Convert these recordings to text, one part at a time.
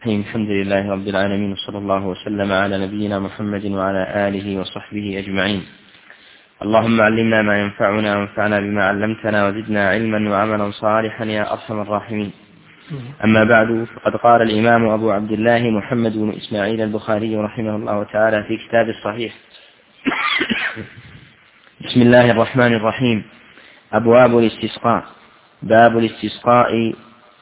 الحمد لله رب العالمين، وصلى الله وسلم على نبينا محمد وعلى آله وصحبه أجمعين. اللهم علمنا ما ينفعنا وانفعنا بما علمتنا وزدنا علما وعملا صالحا يا أرحم الراحمين. أما بعد، فقد قال الإمام أبو عبد الله محمد بن إسماعيل البخاري رحمه الله تعالى في كتاب الصحيح: بسم الله الرحمن الرحيم. أبواب الاستسقاء. باب الاستسقاء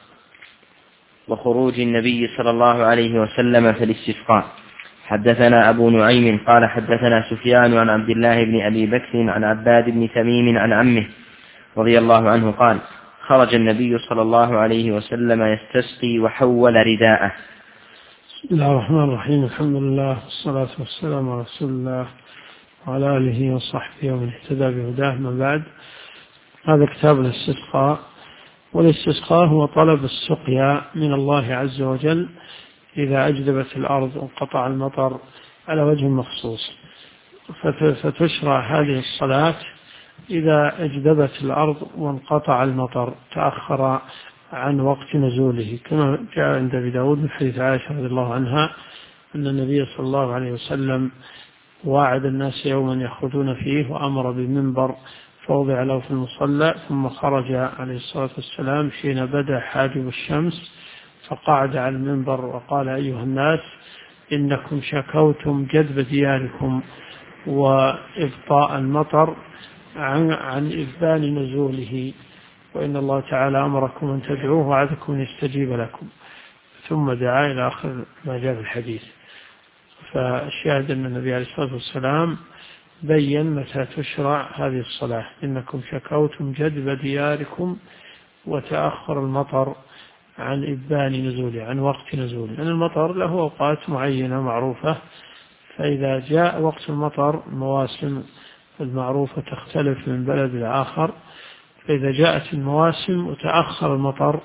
وخروج النبي صلى الله عليه وسلم في الاستسقاء. حدثنا أبو نعيم قال حدثنا سفيان عن عبد الله بن أبي بكر عن عباد بن تميم عن عمه رضي الله عنه قال: خرج النبي صلى الله عليه وسلم يستسقي وحول رداءه. بسم الله الرحمن الرحيم. الحمد لله والصلاة والسلام على رسول الله وعلى آله وصحبه ومن اهتدى بهداه. من بعد، هذا كتاب الاستسقاء. والاستسقاء هو طلب السقيا من الله عز وجل إذا أجدبت الأرض وانقطع المطر على وجه مخصوص، فتشرع هذه الصلاة إذا أجدبت الأرض وانقطع المطر، تأخر عن وقت نزوله، كما جاء عند أبي داود من حديث عائشة رضي الله عنها أن النبي صلى الله عليه وسلم واعد الناس يوما يخرجون فيه وأمر بمنبر فوضع له في المصلى، ثم خرج عليه الصلاة والسلام حين بدا حاجب الشمس فقعد على المنبر وقال: أيها الناس، إنكم شكوتم جذب دياركم وإبطاء المطر عن إذبان نزوله، وإن الله تعالى أمركم أن تدعوه وعدكم أن يستجيب لكم. ثم دعا إلى آخر ما جاء في الحديث. فالشاهد أن النبي عليه الصلاة والسلام بين متى تشرع هذه الصلاة: إنكم شكوتم جذب دياركم وتأخر المطر عن إذبان نزوله، عن وقت نزوله، لأن المطر له أوقات معينة معروفة، فإذا جاء وقت المطر المواسم المعروفة تختلف من بلد لآخر، فإذا جاءت المواسم وتأخر المطر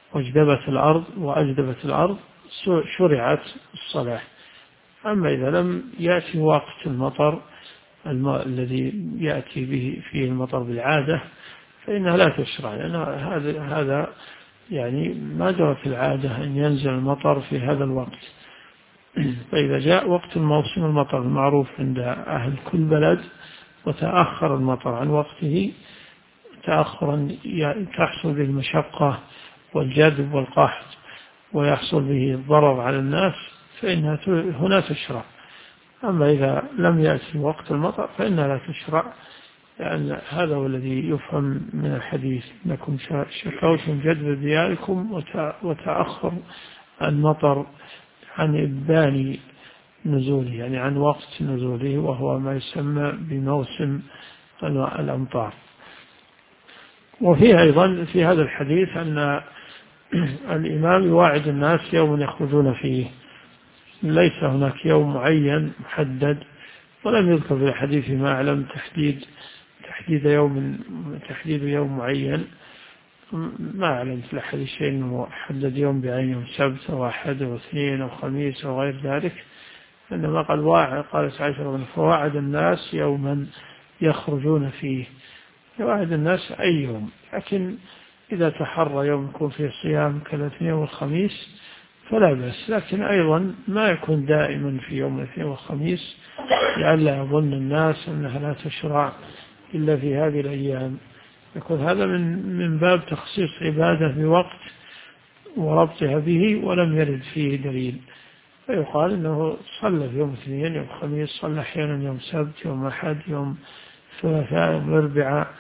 وأجدبت الأرض شرعت الصلاة. أما إذا لم يأتي وقت المطر الذي يأتي به فيه المطر بالعادة فإنها لا تشرع، لأن هذا يعني ما جرت العادة أن ينزل المطر في هذا الوقت. فإذا جاء وقت الموسم المطر المعروف عند أهل كل بلد وتأخر المطر عن وقته تأخرا تحصل به المشقة والجذب والقحط ويحصل به الضرر على الناس، فإنها هنا تشرع. أما إذا لم يأتي وقت المطر فإنها لا تشرع، لأن هذا هو الذي يفهم من الحديث: إنكم شكوتم جذب دياركم وتأخر المطر عن إذبان نزوله، يعني عن وقت نزوله، وهو ما يسمى بموسم الأمطار. وفيه أيضا في هذا الحديث أن الإمام يواعد الناس يوم يخرجون فيه، ليس هناك يوم معين محدد، ولم يذكر في الحديث ما أعلم تحديد يوم معين، ما أعلم في الحديث شيء أنه حدد يوم بعينه، سبت أو أحد أو اثنين أو خميس أو غير ذلك، إنما قالت عائشة: فواعد الناس يوما يخرجون فيه. يواعد الناس أي يوم، لكن إذا تحرى يوم يكون فيه صيام كالاثنين والخميس فلا بأس، لكن أيضا ما يكون دائما في يوم الاثنين والخميس، لئلا يظن الناس أنها لا تشرع إلا في هذه الأيام. يكون هذا من باب تخصيص عبادة بوقت وربطها به ولم يرد فيه دليل، فيقال إنه صلى في يوم الاثنين، يوم الخميس، صلى أحيانا يوم سبت، يوم أحد، يوم ثلاثاء، يوم الأربعاء،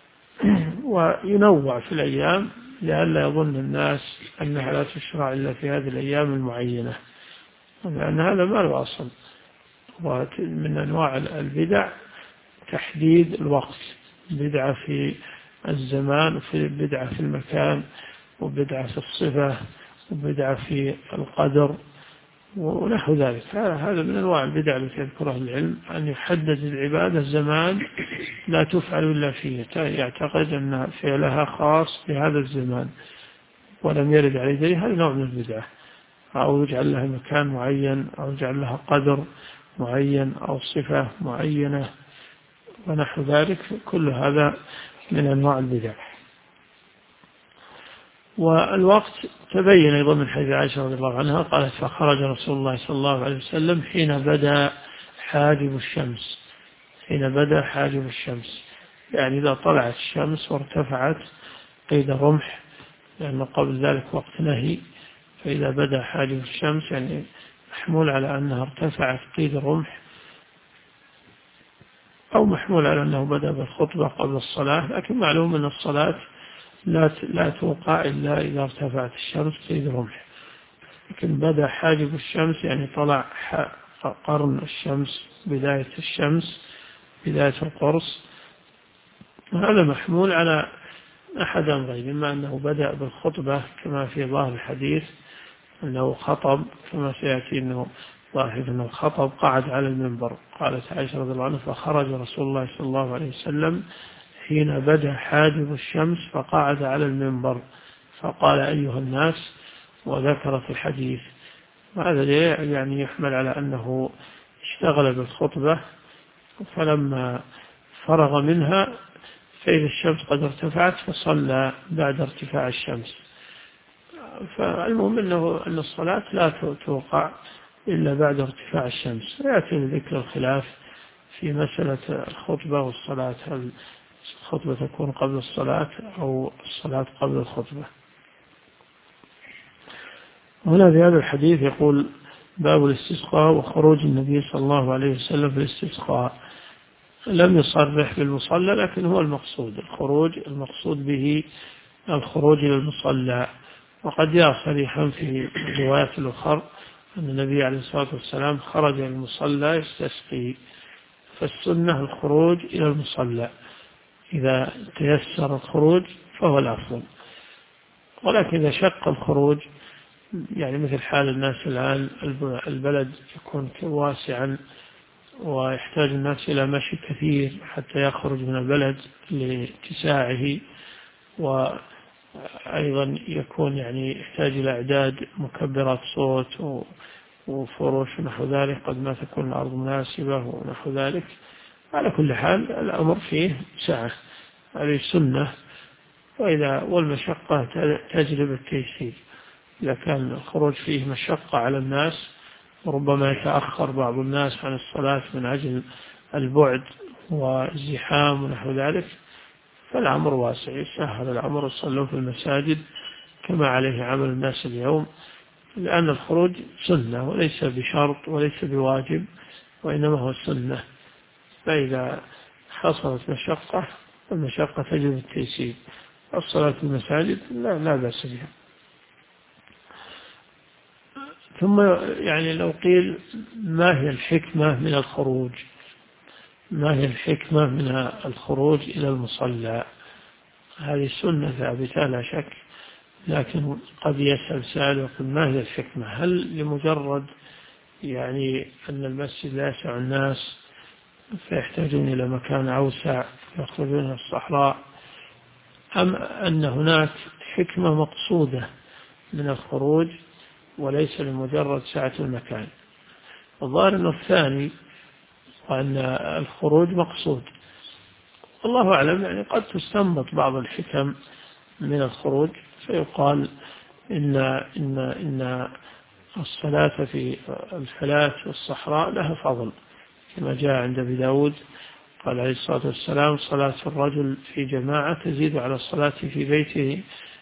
وينوع في الأيام لئلا يظن الناس أنها لا تشرع إلا في هذه الأيام المعينة، لأن هذا ما له أصل. ومن أنواع البدع تحديد الوقت، بدعة في الزمان، وفي بدعة في المكان، وبدعة في الصفة، وبدعة في القدر ونحو ذلك. هذا من أنواع البدع التي يذكرها العلم، أن يحدد العبادة زمان لا تفعل إلا فيه، يعتقد أن فعلها خاص بهذا الزمان ولم يرد عليه دليل، هذا نوع من البدعة. أو يجعل لها مكان معين، أو يجعل لها قدر معين، أو صفة معينة ونحو ذلك، كل هذا من أنواع البدع. والوقت تبين أيضا من حديث عائشة رضي الله عنها قالت فخرج رسول الله صلى الله عليه وسلم حين بدأ حاجب الشمس، حين بدأ حاجب الشمس، يعني إذا طلعت الشمس وارتفعت قيد رمح، لأن قبل ذلك وقت نهي، فإذا بدأ حاجب الشمس يعني محمول على أنها ارتفعت قيد الرمح، أو محمول على أنه بدأ بالخطبة قبل الصلاة. لكن معلوم أن الصلاة لا توقع إلا إذا ارتفعت الشمس قيد الرمح. لكن بدأ حاجب الشمس يعني طلع قرن الشمس، بداية الشمس، بداية القرص، هذا محمول على أحد أمرين: إما أنه بدأ بالخطبة كما في ظاهر الحديث أنه خطب، كما سيأتي أنه ظاهر أنه خطب قعد على المنبر. قالت عائشة رضي الله عنها فخرج رسول الله صلى الله عليه وسلم حين بدأ حاجب الشمس فقعد على المنبر فقال أيها الناس، وذكرت الحديث. وهذا يعني يحمل على أنه اشتغل بالخطبة، فلما فرغ منها فإذا الشمس قد ارتفعت فصلى بعد ارتفاع الشمس. فالمهم أن الصلاة لا توقع إلا بعد ارتفاع الشمس. ويأتي ذكر الخلاف في مسألة الخطبة والصلاة، هل الخطبة تكون قبل الصلاة أو الصلاة قبل الخطبة. هنا في هذا الحديث يقول باب الاستسقاء وخروج النبي صلى الله عليه وسلم في الاستسقاء. لم يصرح بالمصلى، لكن هو المقصود الخروج، المقصود به الخروج إلى المصلى. وقد جاء صريحا في الروايات الأخرى أن النبي عليه الصلاة والسلام خرج إلى المصلى يستسقي، فالسنة الخروج إلى المصلى، إذا تيسر الخروج فهو الأفضل. ولكن إذا شق الخروج، يعني مثل حال الناس الآن، البلد يكون واسعا ويحتاج الناس إلى مشي كثير حتى يخرج من البلد لاتساعه، وأيضا يكون يعني يحتاج إلى إعداد مكبرات صوت وفروش ونحو ذلك، قد ما تكون الأرض مناسبة ونحو ذلك. على كل حال الأمر فيه سعة، هذه سنة، والمشقة تجلب التيسير. إذا كان الخروج فيه مشقة على الناس وربما يتأخر بعض الناس عن الصلاة من أجل البعد والزحام ونحو ذلك، فالأمر واسع، يسهل الأمر، يصلون في المساجد كما عليه عمل الناس اليوم، لأن الخروج سنة وليس بشرط وليس بواجب، وإنما هو سنة. فإذا حصلت مشقة فالمشقة تجلب التيسير. الصلاة في المساجد لا بأس بها. ثم يعني لو قيل ما هي الحكمة من الخروج، ما هي الحكمة من الخروج إلى المصلى؟ هذه سنة ثابتة لا شك، لكن قد يسأل سائل ويقول ما هي الحكمة؟ هل لمجرد يعني أن المسجد لا يسع الناس فيحتاجون إلى مكان أوسع يخرجون إلى الصحراء، أم أن هناك حكمة مقصودة من الخروج وليس لمجرد سعة المكان؟ الظاهر أنه الثاني، وأن الخروج مقصود. الله أعلم، يعني قد تستنبط بعض الحكم من الخروج، فيقال إن الصلاة في الفلاة والصحراء لها فضل، كما جاء عند أبي داود قال عليه الصلاة والسلام صلاة الرجل في جماعة تزيد على الصلاة في بيته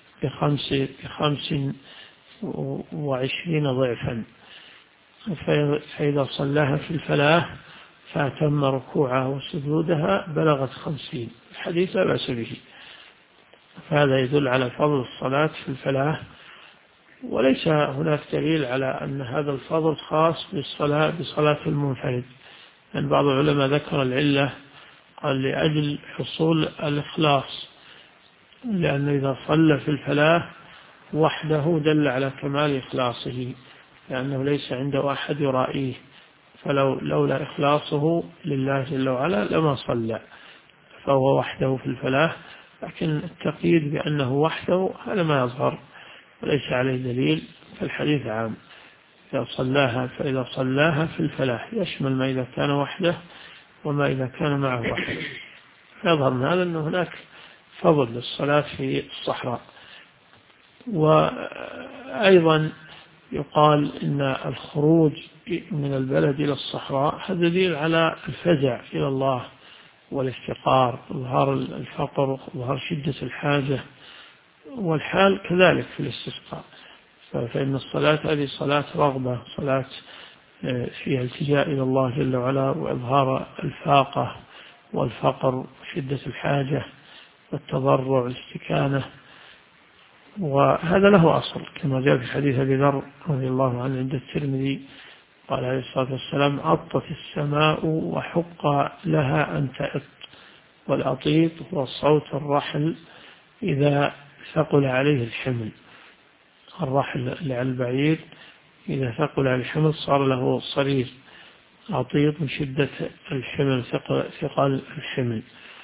ب25 ضعفا، فإذا صلاها في الفلاة فأتم ركوعها وسجودها بلغت 50. الحديث لا بأس به، فهذا يدل على فضل الصلاة في الفلاة. وليس هناك دليل على أن هذا الفضل خاص بصلاة المنفرد، لأن بعض العلماء ذكر العلة قال لأجل حصول الإخلاص، لأنه إذا صلى في الفلاة وحده دل على كمال إخلاصه، لأنه ليس عنده أحد يرائيه، لولا إخلاصه لله جل وعلا لما صلى، فهو وحده في الفلاح. لكن التقييد بأنه وحده هذا ما يظهر وليس عليه دليل، فالحديث عام، فإذا صلاها في الفلاح يشمل ما إذا كان وحده وما إذا كان معه وحده. فيظهر من هذا أن هناك فضل للصلاة في الصحراء. وأيضا يقال إن الخروج من البلد إلى الصحراء هذا دليل على الفزع إلى الله والافتقار، إظهار الفقر، إظهار شدة الحاجة، والحال كذلك في الاستسقاء. فإن الصلاة هذه صلاة رغبة، صلاة فيها التجاء إلى الله جل وعلا وإظهار الفاقة والفقر وشدة الحاجة والتضرع والاستكانة. وهذا له أصل كما جاء في حديث أبي ذر رضي الله عنه عند الترمذي قال عليه الصلاة والسلام: أطت السماء وحق لها أن تأط. والأطيط هو صوت الرحل إذا ثقل عليه الحمل، الرحل على البعير إذا ثقل عليه الحمل صار له صرير، أطيط من شدة الحمل، ثقل الحمل.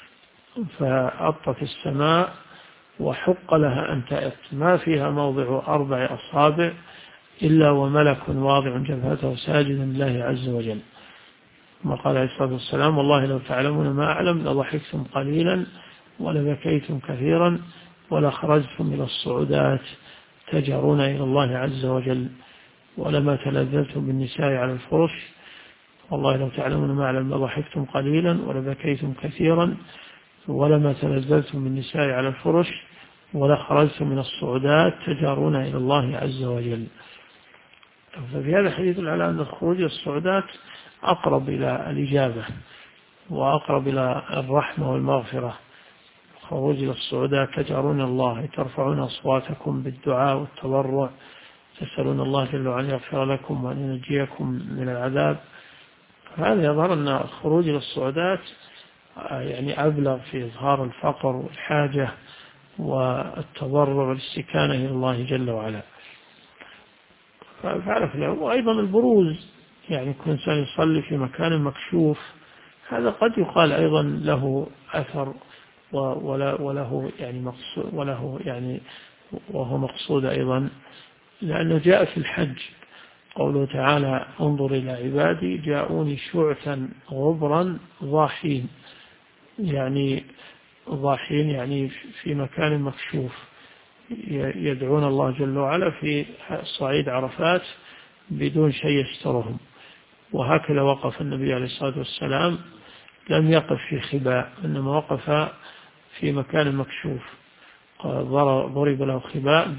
فأطت السماء وحق لها أن تأط، ما فيها موضع 4 أصابع إلا وملك واضع جبهته ساجدا لله عز وجل. ما قال عليه الصلاة والسلام: والله لو تعلمون ما أعلم لضحكتم قليلا ولبكيتم كثيرا ولخرجتم إلى الصعودات تجرون إلى الله عز وجل ولما تلذذتم بالنساء على الفرش. والله لو تعلمون ما أعلم لضحكتم قليلا ولبكيتم كثيرا ولما تلذذتم بالنساء على الفرش ولخرجتم من الصعودات تجارون إلى الله عز وجل. ففي هذا الحديث على أن الخروج إلى الصعودات أقرب إلى الإجابة وأقرب إلى الرحمة والمغفرة. الخروج إلى الصعودات تجارون الله، ترفعون أصواتكم بالدعاء والتضرع، تسألون الله جل وعلا يغفر لكم وأن ينجيكم من العذاب. هذا يظهر أن الخروج إلى الصعودات يعني أبلغ في إظهار الفقر والحاجة والتضرع والاستكانة إلى الله جل وعلا. فعرف له. وأيضا البروز، يعني كل إنسان يصلي في مكان مكشوف، هذا قد يقال أيضا له أثر وله يعني وهو مقصود أيضا، لأنه جاء في الحج قوله تعالى: انظر إلى عبادي جاءوني شعثا غبرا ضاحين، يعني ضاحين يعني في مكان مكشوف، يدعون الله جل وعلا في صعيد عرفات بدون شيء يسترهم. وهكذا وقف النبي عليه الصلاة والسلام، لم يقف في خباء، إنما وقف في مكان مكشوف، ضرب له خباء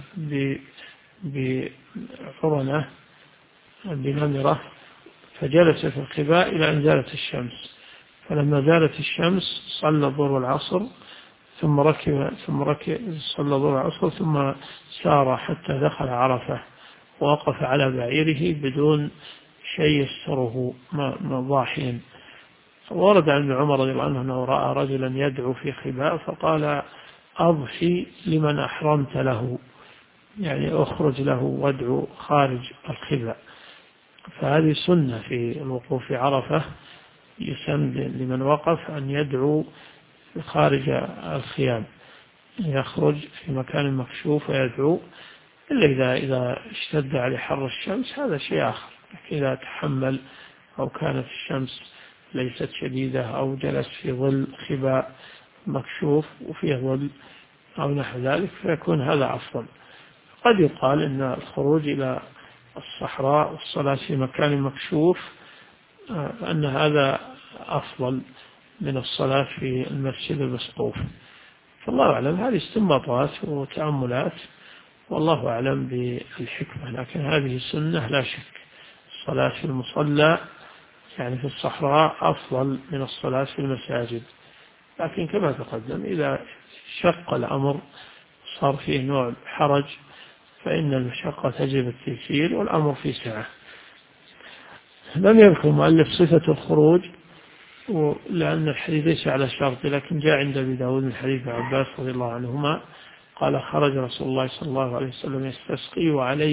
بعرنة بنمرة، فجلس في الخباء إلى أن زالت الشمس. فلما زالت الشمس صلى الظهر والعصر، ثم ركب صلى الظهر والعصر، ثم سار حتى دخل عرفة ووقف على بعيره بدون شيء يستره ضاحين. ورد عن ابن عمر رضي الله عنه أنه رأى رجلا يدعو في خباء فقال: أضحي لمن أحرمت له، يعني أخرج له وادعو خارج الخباء. فهذه سنة في الوقوف في عرفة، يسن لمن وقف أن يدعو خارج الخيام، يخرج في مكان مكشوف ويدعو، إلا إذا اشتد عليه حر الشمس هذا شيء آخر. إذا تحمل أو كانت الشمس ليست شديدة أو جلس في ظل خباء مكشوف وفيه ظل أو نحو ذلك فيكون هذا أفضل. قد يقال إن الخروج إلى الصحراء والصلاة في مكان مكشوف أن هذا أفضل من الصلاة في المسجد المسقوف. فالله أعلم، هذه استنباطات وتأملات والله أعلم بالحكمة، لكن هذه سنة لا شك. الصلاة في المصلى يعني في الصحراء أفضل من الصلاة في المساجد، لكن كما تقدم إذا شق الأمر صار فيه نوع حرج فإن المشقة تجب التيسير والأمر في سعة. لم يذكر المؤلف صفة الخروج لأن الحديث ليس على شرط، لكن جاء عند أبي داود من حديث عباس رضي الله عنهما قال: خرج رسول الله صلى الله عليه وسلم يستسقي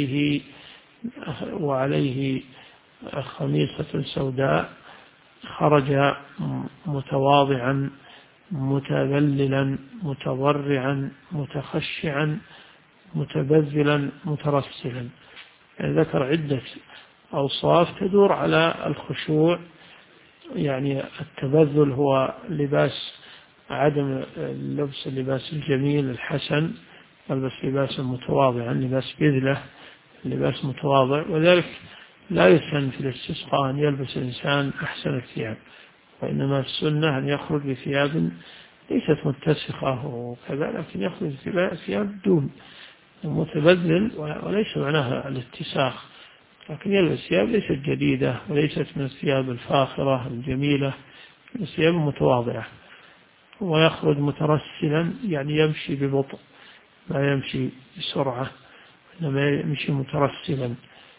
وعليه خميصة سوداء، خرج متواضعا متذللا متضرعا متخشعا متبذلا مترسلا. يعني ذكر عدة أوصاف تدور على الخشوع. يعني التبذل هو لباس عدم لبس اللباس الجميل الحسن يلبس لباسا متواضعا، لباس بذلة، لباس متواضع. وذلك لا يسن في الاستسقاء أن يلبس الإنسان أحسن الثياب، وإنما السنة أن يخرج بثياب ليست متسخة وكذا، لكن يخرج بثياب دون متبذل، وليس معناها الاتساخ، لكن يلبس ثياب ليست جديدة وليست من الثياب الفاخرة الجميلة، الثياب متواضعة. ويخرج مترسلا، يعني يمشي ببطء، لا يمشي بسرعة، إنما يمشي مترسلا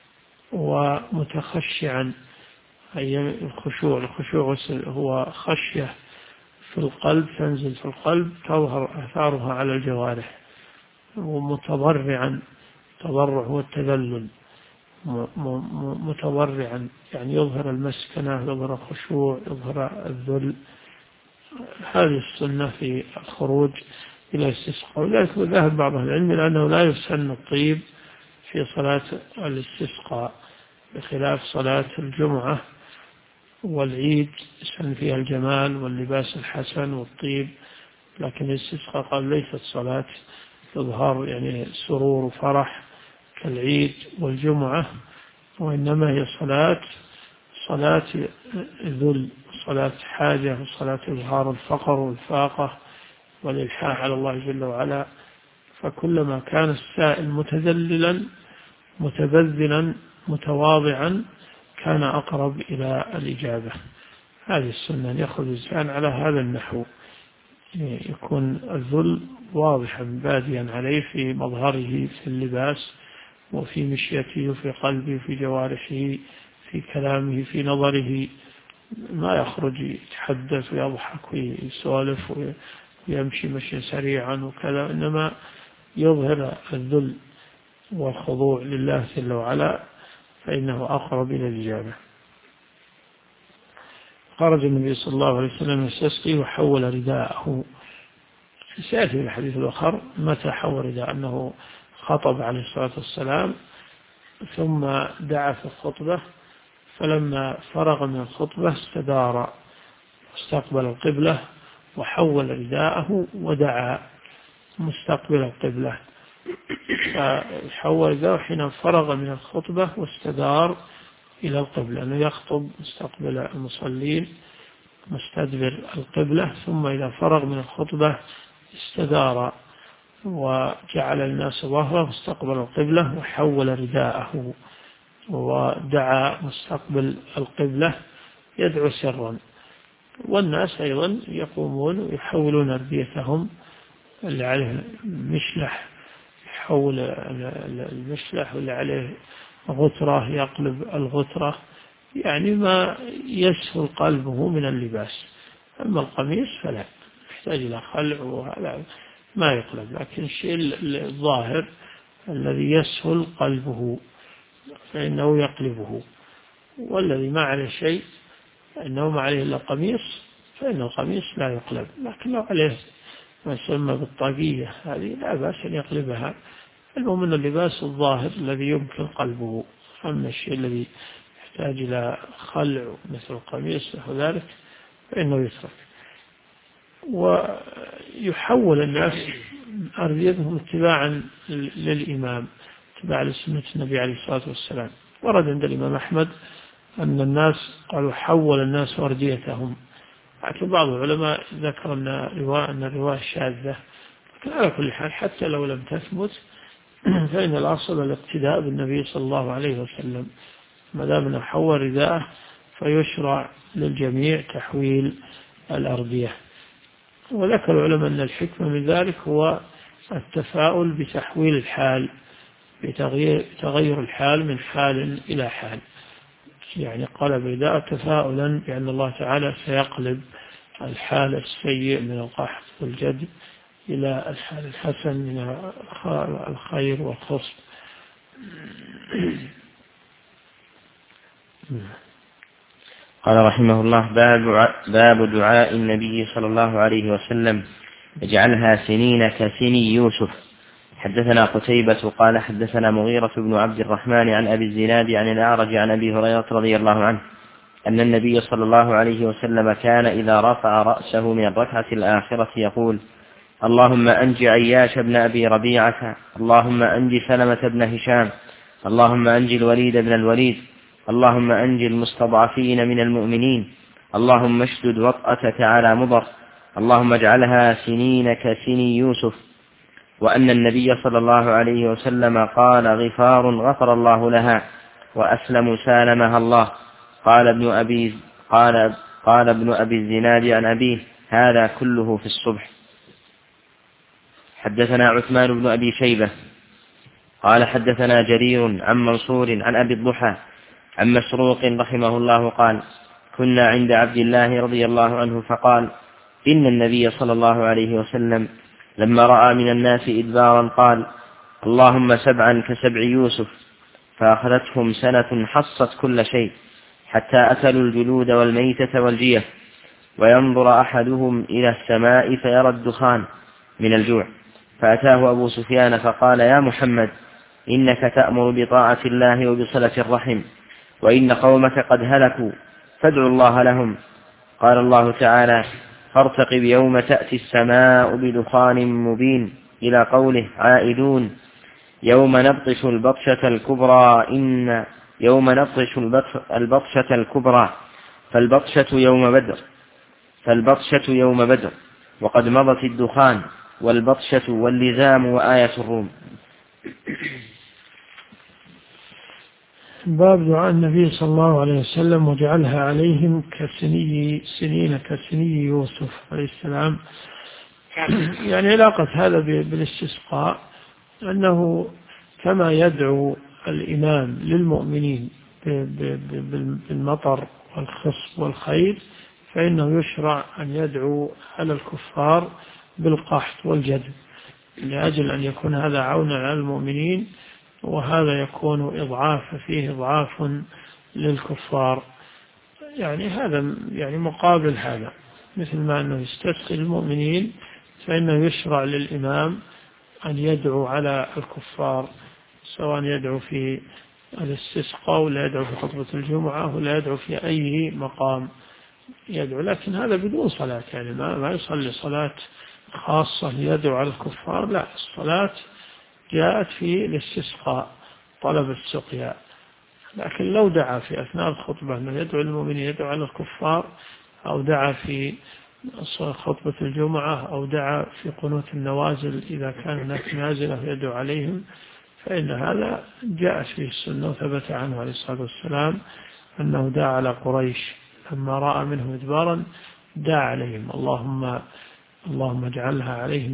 ومتخشعا. أي الخشوع هو خشية في القلب، تنزل في القلب تظهر آثارها على الجوارح. ومتضرعا، تضرع هو التذلل، متضرعا يعني يظهر المسكنة، يظهر الخشوع، يظهر الذل. هذه السنة في الخروج إلى الاستسقاء. ولذلك ذهب بعض العلم إلى أنه لا يسن الطيب في صلاة الاستسقاء، بخلاف صلاة الجمعة والعيد يسن فيها الجمال واللباس الحسن والطيب. لكن الاستسقاء قال ليست صلاة تظهر يعني سرور وفرح كالعيد والجمعة، وإنما هي صلاة ذل، صلاة حاجة، وصلاة إظهار الفقر والفاقة والإلحاح على الله جل وعلا. فكلما كان السائل متذللا متبذلا متواضعا كان أقرب إلى الإجابة. هذه السنة، يخرج الإنسان على هذا النحو، يكون الذل واضحا باديا عليه في مظهره، في اللباس وفي مشيته وفي قلبه وفي جوارحه، في كلامه، في نظره. ما يخرج يتحدث ويضحك ويسولف ويمشي مشي سريعا وكذا، إنما يظهر الذل والخضوع لله جل وعلا، فإنه أقرب إلى الإجابة. خرج النبي صلى الله عليه وسلم يستسقي وحول رداءه. سيأتي في الحديث الآخر متى حول رداءه، أنه خطب عليه الصلاة والسلام ثم دعا في الخطبة، فلما فرغ من الخطبة استدار واستقبل القبلة وحول رداءه ودعا مستقبل القبلة. فحول رداءه حين فرغ من الخطبة واستدار إلى القبلة، أنه يخطب مستقبل المصلين مستدبر القبلة، ثم إذا فرغ من الخطبة استدار وجعل الناس ظهره واستقبل القبلة وحول رداءه ودعا مستقبل القبلة يدعو سرا. والناس أيضا يقومون ويحولون أرديتهم اللي عليه مشلح، يحول المشلح، واللي عليه غترة يقلب الغترة، يعني ما يسهل قلبه من اللباس. أما القميص فلا يحتاج إلى خلع، وهذا ما يقلب، لكن الشيء الظاهر الذي يسهل قلبه فإنه يقلبه. والذي ما عليه شيء إنه ما عليه إلا قميص، فإن القميص لا يقلب. لكن لو عليه ما يسمى بالطاقية هذه لا بأس أن يقلبها. المهم أن اللباس الظاهر الذي يمكن قلبه. أما الشيء الذي يحتاج إلى خلع مثل القميص وذلك فإنه يترك. ويحول الناس أرضيتهم اتباعا للإمام، اتباع لسنة النبي عليه الصلاة والسلام. ورد عند الإمام أحمد أن الناس قالوا حول الناس أرضيتهم، لكن بعض العلماء ذكر أن الرواية شاذة. لكن على كل حال حتى لو لم تثبت فإن الأصل الاقتداء بالنبي صلى الله عليه وسلم، ما دام أنه حول رداءه فيشرع للجميع تحويل الأرضية. وذكر العلماء أن الحكمة من ذلك هو التفاؤل بتحويل الحال، بتغير الحال من حال إلى حال. يعني قلب رداء تفاؤلا بأن الله تعالى سيقلب الحال السيء من القحط والجد إلى الحال الحسن من الخير والخصب. قال رحمه الله: باب دعاء النبي صلى الله عليه وسلم: اجعلها سنين كسني يوسف. حدثنا قتيبة قال حدثنا مغيرة بن عبد الرحمن عن أبي الزناد عن الأعرج عن أبي هريرة رضي الله عنه أن النبي صلى الله عليه وسلم كان إذا رفع رأسه من الركعة الآخرة يقول: اللهم أنج عياش بن أبي ربيعة، اللهم أنج سلمة بن هشام، اللهم أنج الوليد بن الوليد، اللهم أنج المستضعفين من المؤمنين، اللهم اشدد وطأتك على مضر، اللهم اجعلها سنين كسني يوسف. وأن النبي صلى الله عليه وسلم قال: غفار غفر الله لها، وأسلم سالمها الله. قال ابن أبي الزناد عن أبيه: هذا كله في الصبح. حدثنا عثمان بن أبي شيبة قال حدثنا جرير عن منصور عن أبي الضحى عن مسروق رحمه الله قال: كنا عند عبد الله رضي الله عنه فقال: إن النبي صلى الله عليه وسلم لما رأى من الناس إدبارا قال: اللهم 7 كسبع يوسف، فأخذتهم سنة حصت كل شيء حتى أكلوا الجلود والميتة والجيف، وينظر أحدهم إلى السماء فيرى الدخان من الجوع، فأتاه أبو سفيان فقال: يا محمد، إنك تأمر بطاعة الله وبصلة الرحم، وإن قومك قد هلكوا، فادعوا الله لهم. قال الله تعالى: فارتقب يوم تأتي السماء بدخان مبين، إلى قوله: عائدون يوم نبطش البطشة الكبرى فالبطشة يوم بدر، وقد مضت الدخان والبطشة واللزام وآية الروم. باب دعاء النبي صلى الله عليه وسلم: وجعلها عليهم سنين كسني يوسف عليه السلام. يعني علاقة هذا بالاستسقاء أنه كما يدعو الإمام للمؤمنين بالمطر والخصب والخير، فإنه يشرع أن يدعو على الكفار بالقحط والجدب، لأجل أن يكون هذا عونا على المؤمنين، وهذا يكون فيه إضعاف للكفار. يعني هذا يعني مقابل هذا، مثل ما أنه يستسقي المؤمنين، فإنه يشرع للإمام أن يدعو على الكفار، سواء يدعو في الاستسقاء ولا يدعو في خطبة الجمعة ولا يدعو في أي مقام يدعو، لكن هذا بدون صلاة، يعني ما يصلي صلاة خاصة ليدعو على الكفار، لا، الصلاة جاءت في الاستسقاء طلب السقيا. لكن لو دعا في أثناء الخطبة أنه يدعو المؤمنين يدعو على الكفار، أو دعا في خطبة الجمعة، أو دعا في قنوت النوازل إذا كان هناك نازلة يدعو عليهم، فإن هذا جاء فيه السنة وثبت عنه عليه الصلاة والسلام أنه دعا على قريش لما رأى منهم إدبارا، دعا عليهم: اللهم اجعلها عليهم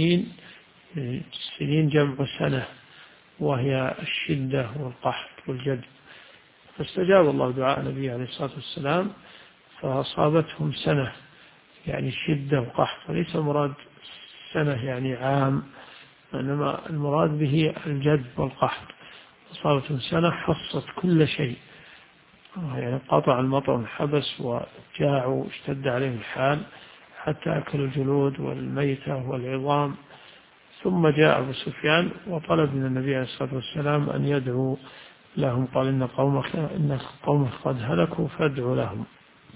السنين جمع سنة، وهي الشدة والقحط والجد. فاستجاب الله دعاء النبي عليه الصلاة والسلام، فأصابتهم سنة يعني شدة وقحط، وليس المراد سنة يعني عام، إنما المراد به الجد والقحط. أصابتهم سنة حصت كل شيء، يعني قطع المطر وانحبس وجاعوا، اشتد عليهم الحال حتى أكلوا الجلود والميتة والعظام. ثم جاء أبو سفيان وطلب من النبي عليه الصلاة والسلام أن يدعو لهم، قال: إن قومك قد هلكوا فادعوا لهم.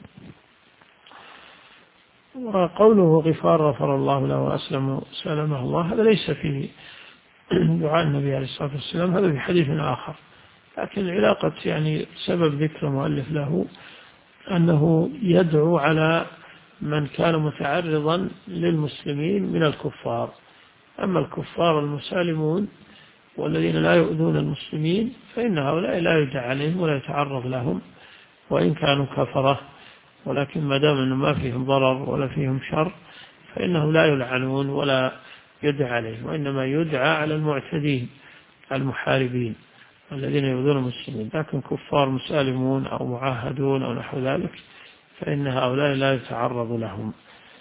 وقوله غفار غفر الله له وأسلم سلمه الله، هذا ليس في دعاء النبي عليه الصلاة والسلام، هذا في حديث آخر، لكن علاقة يعني سبب ذكر المؤلف له أنه يدعو على من كان متعرضا للمسلمين من الكفار. أما الكفار المسالمون والذين لا يؤذون المسلمين فإن هؤلاء لا يدعى عليهم ولا يتعرض لهم وإن كانوا كفرة، ولكن ما دام أنه ما فيهم ضرر ولا فيهم شر فإنه لا يلعنون ولا يدعى عليهم، وإنما يدعى على المعتدين المحاربين الذين يؤذون المسلمين. لكن كفار مسالمون أو معاهدون أو نحو ذلك فإن هؤلاء لا يتعرض لهم.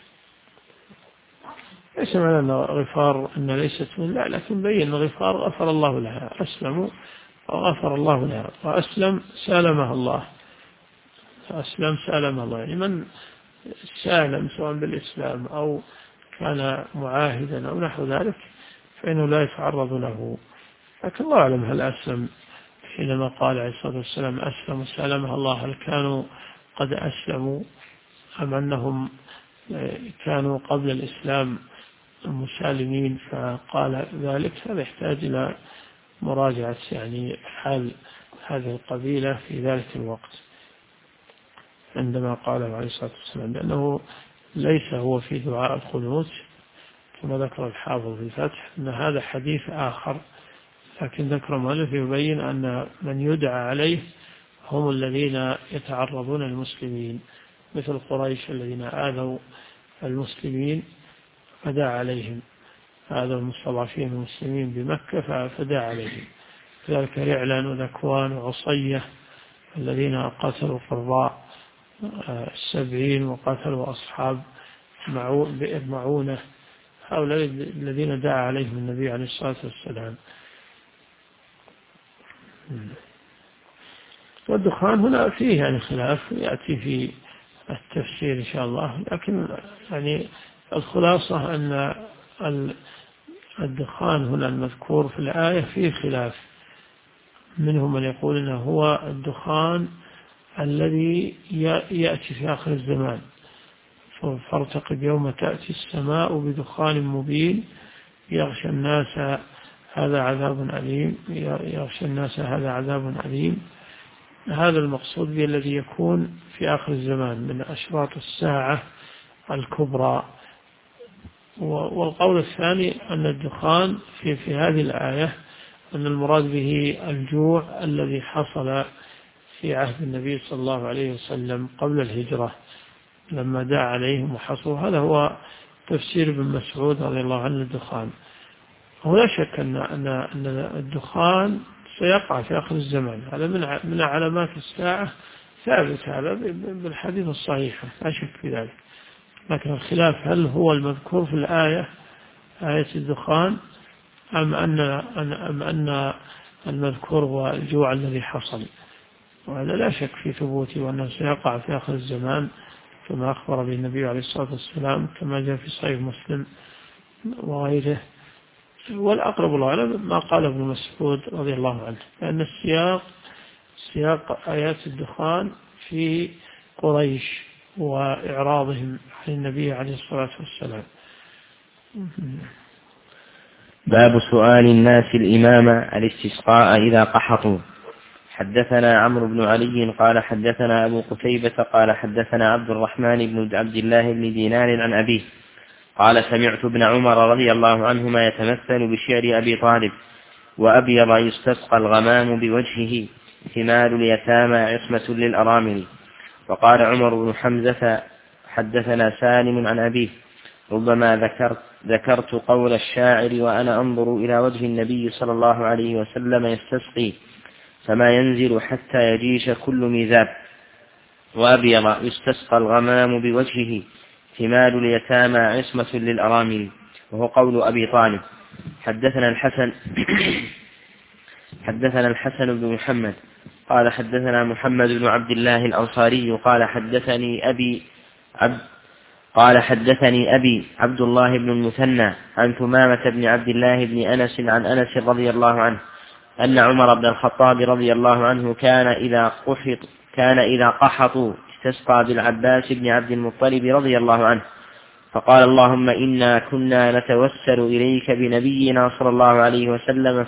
ليس معنى أن غفار أن ليست من، لا، لكن بين غفار غفر الله لها، أسلموا وغفر الله لها، وأسلم سالمها الله، أسلم سالمها الله، يعني من سالم سواء بالإسلام أو كان معاهدا أو نحو ذلك فإنه لا يتعرض له. لكن الله أعلم هل أسلم حينما قال عليه الصلاة والسلام أسلم سالمها الله، هل كانوا قد أسلموا أم أنهم كانوا قبل الإسلام مسالمين فقال ذلك، هذا يحتاج إلى مراجعة يعني حال هذه القبيلة في ذلك الوقت عندما قاله عليه الصلاة والسلام، لأنه ليس هو في دعاء القنوت كما ذكر الحافظ في الفتح، أن هذا حديث آخر، لكن ذكر المؤلف يبين أن من يدعى عليه هم الذين يتعرضون للمسلمين، مثل قريش الذين آذوا المسلمين فدعا عليهم، آذوا المستضعفين المسلمين بمكة فدعا عليهم، كذلك رعلان وذكوان وعصية الذين قتلوا قراء 70 وقتلوا أصحاب بئر معونة، هؤلاء الذين دعا عليهم النبي عليه الصلاة والسلام. والدخان هنا فيه يعني خلاف يأتي في التفسير إن شاء الله، لكن يعني الخلاصة أن الدخان هنا المذكور في الآية فيه خلاف، منهم من يقول إنه هو الدخان الذي يأتي في آخر الزمان، فارتقب يوم تأتي السماء بدخان مبين يغشى الناس هذا عذاب أليم، يغشى الناس هذا عذاب أليم. هذا المقصود به الذي يكون في آخر الزمان من أشراط الساعة الكبرى. والقول الثاني أن الدخان في هذه الآية أن المراد به الجوع الذي حصل في عهد النبي صلى الله عليه وسلم قبل الهجرة لما دعا عليهم وحصوا، هذا هو تفسير ابن مسعود رضي الله عنه الدخان. ولا شك أن الدخان سيقع في آخر الزمان، هذا من علامات الساعة، ثابت هذا بالحديث الصحيحة لا شك في ذلك، لكن الخلاف هل هو المذكور في الآية آية الدخان أم أن المذكور هو الجوع الذي حصل، وهذا لا شك في ثبوته وأنه سيقع في آخر الزمان كما أخبر به النبي عليه الصلاة والسلام كما جاء في صحيح مسلم وغيره. والأقرب العلم ما قال ابن مسعود رضي الله عنه، لأن سياق آيات الدخان في قريش وإعراضهم عن النبي عليه الصلاة والسلام. باب سؤال الناس الإمام الاستسقاء إذا قحطوا. حدثنا عمرو بن علي قال حدثنا أبو قتيبة قال حدثنا عبد الرحمن بن عبد الله بن دينار عن أبيه قال سمعت ابن عمر رضي الله عنهما يتمثل بشعر أبي طالب: وأبيض يستسقى الغمام بوجهه ثمال اليتامى عصمة للأرامل. وقال عمر بن حمزة حدثنا سالم عن أبيه: ربما ذكرت قول الشاعر وأنا أنظر إلى وجه النبي صلى الله عليه وسلم يستسقي فما ينزل حتى يجيش كل ميزاب. وأبيض يستسقى الغمام بوجهه ثمال اليتامى عصمة للأرامل، وهو قول أبي طالب. حدثنا الحسن بن محمد قال حدثنا محمد بن عبد الله الأنصاري قال حدثني أبي عبد الله بن المثنى عن ثمامة بن عبد الله بن أنس عن أنس رضي الله عنه أن عمر بن الخطاب رضي الله عنه كان إذا قحطوا استسقى بالعباس بن عبد المطلب رضي الله عنه فقال: اللهم إنا كنا نتوسل إليك بنبينا صلى الله عليه وسلم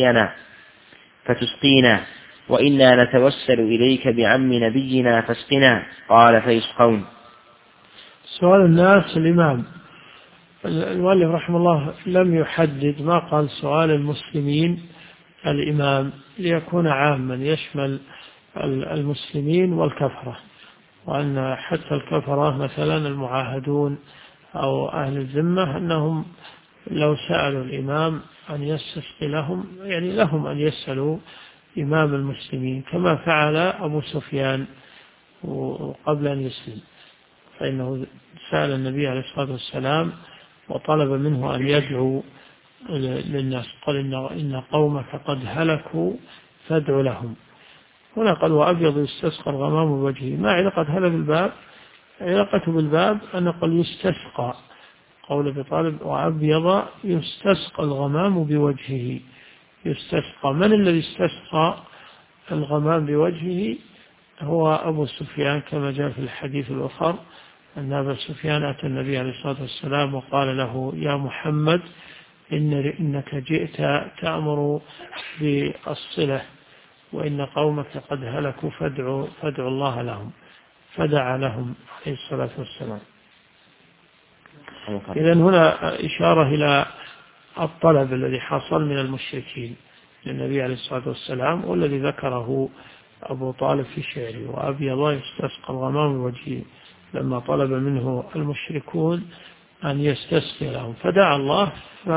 فتسقينا، وإنا نتوسل إليك بعم نبينا فاسقنا. قال: فيسقون. سؤال الناس الإمام، المؤلف رحمه الله لم يحدد، ما قال سؤال المسلمين الإمام ليكون عاما يشمل المسلمين والكفرة، وأن حتى الكفرة مثلا المعاهدون أو أهل الذمة أنهم لو سألوا الإمام أن يستسقي لهم، يعني لهم أن يسألوا إمام المسلمين كما فعل أبو سفيان قبل أن يسلم، فإنه سأل النبي عليه الصلاة والسلام وطلب منه أن يدعو للناس، قال إن قومك قد هلكوا فادعوا لهم. هنا قال: وأبيض يستسقى الغمام بوجهه. ما علاقة هذا بالباب؟ علاقة بالباب أن قال يستسقى، قول أبي طالب: وأبيض يستسقى الغمام بوجهه. يستسقى، من الذي استسقى الغمام بوجهه؟ هو أبو سفيان كما جاء في الحديث الآخر أن أبا سفيان أتى النبي عليه الصلاة والسلام وقال له يا محمد إنك جئت تأمر بالصلة وإن قومك قد هلكوا فادعوا الله لهم، فدعا لهم عليه الصلاة والسلام. إذن هنا إشارة إلى الطلب الذي حصل من المشركين للنبي عليه الصلاة والسلام، والذي ذكره أبو طالب في شعره: وأبيض يستسقى الغمام وجهه، لما طلب منه المشركون أن يستسقي لهم فدعا الله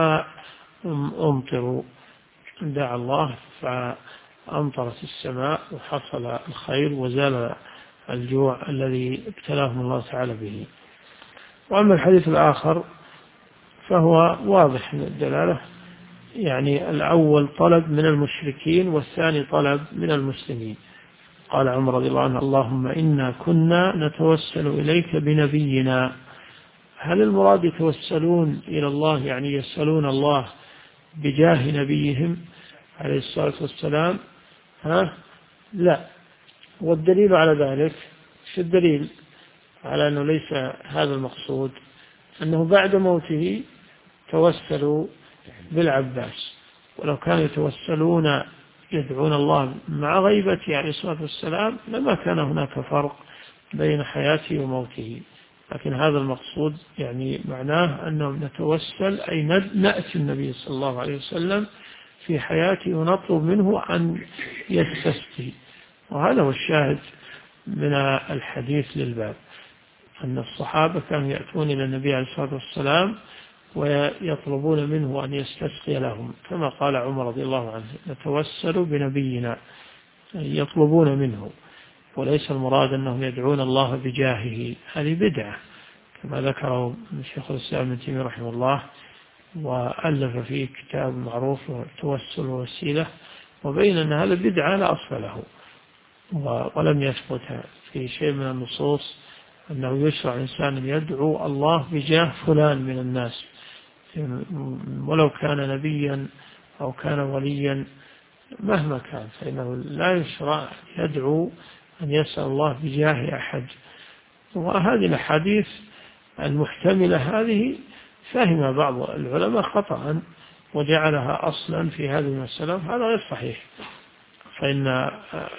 فأمطروا، دعا الله فأمطرت السماء وحصل الخير وزال الجوع الذي ابتلاهم الله تعالى به. وأما الحديث الآخر فهو واضح من الدلالة، يعني الأول طلب من المشركين والثاني طلب من المسلمين. قال عمر رضي الله عنه: اللهم إنا كنا نتوسل إليك بنبينا. هل المراد يتوسلون إلى الله يعني يسألون الله بجاه نبيهم عليه الصلاة والسلام؟ لا. والدليل على ذلك، شو الدليل على أنه ليس هذا المقصود؟ أنه بعد موته توسلوا بالعباس، ولو كانوا يتوسلون يدعون الله مع غيبته عليه الصلاة والسلام لما كان هناك فرق بين حياته وموته. لكن هذا المقصود يعني معناه أنه نتوسل أي نأتي النبي صلى الله عليه وسلم في حياته ونطلب منه أن يستسقي. وهذا هو الشاهد من الحديث للباب، أن الصحابة كانوا يأتون إلى النبي عليه الصلاة والسلام ويطلبون منه أن يستسقي لهم، كما قال عمر رضي الله عنه: نتوسل بنبينا، يطلبون منه، وليس المراد أنهم يدعون الله بجاهه، هذه بدعة كما ذكره شيخ الإسلام ابن تيمية رحمه الله، وألف فيه كتاب معروف التوسل والوسيلة، وبين أن هذا بدعة لا أصل له، ولم يثبت في شيء من النصوص أنه يشرع إنسان يدعو الله بجاه فلان من الناس، ولو كان نبيا أو كان وليا مهما كان، فإنه لا يشرع يدعو أن يسأل الله بجاه أحد. وهذه الحديث المحتملة هذه فهم بعض العلماء خطأ وجعلها أصلا في هذه المسألة، هذا غير صحيح، فإن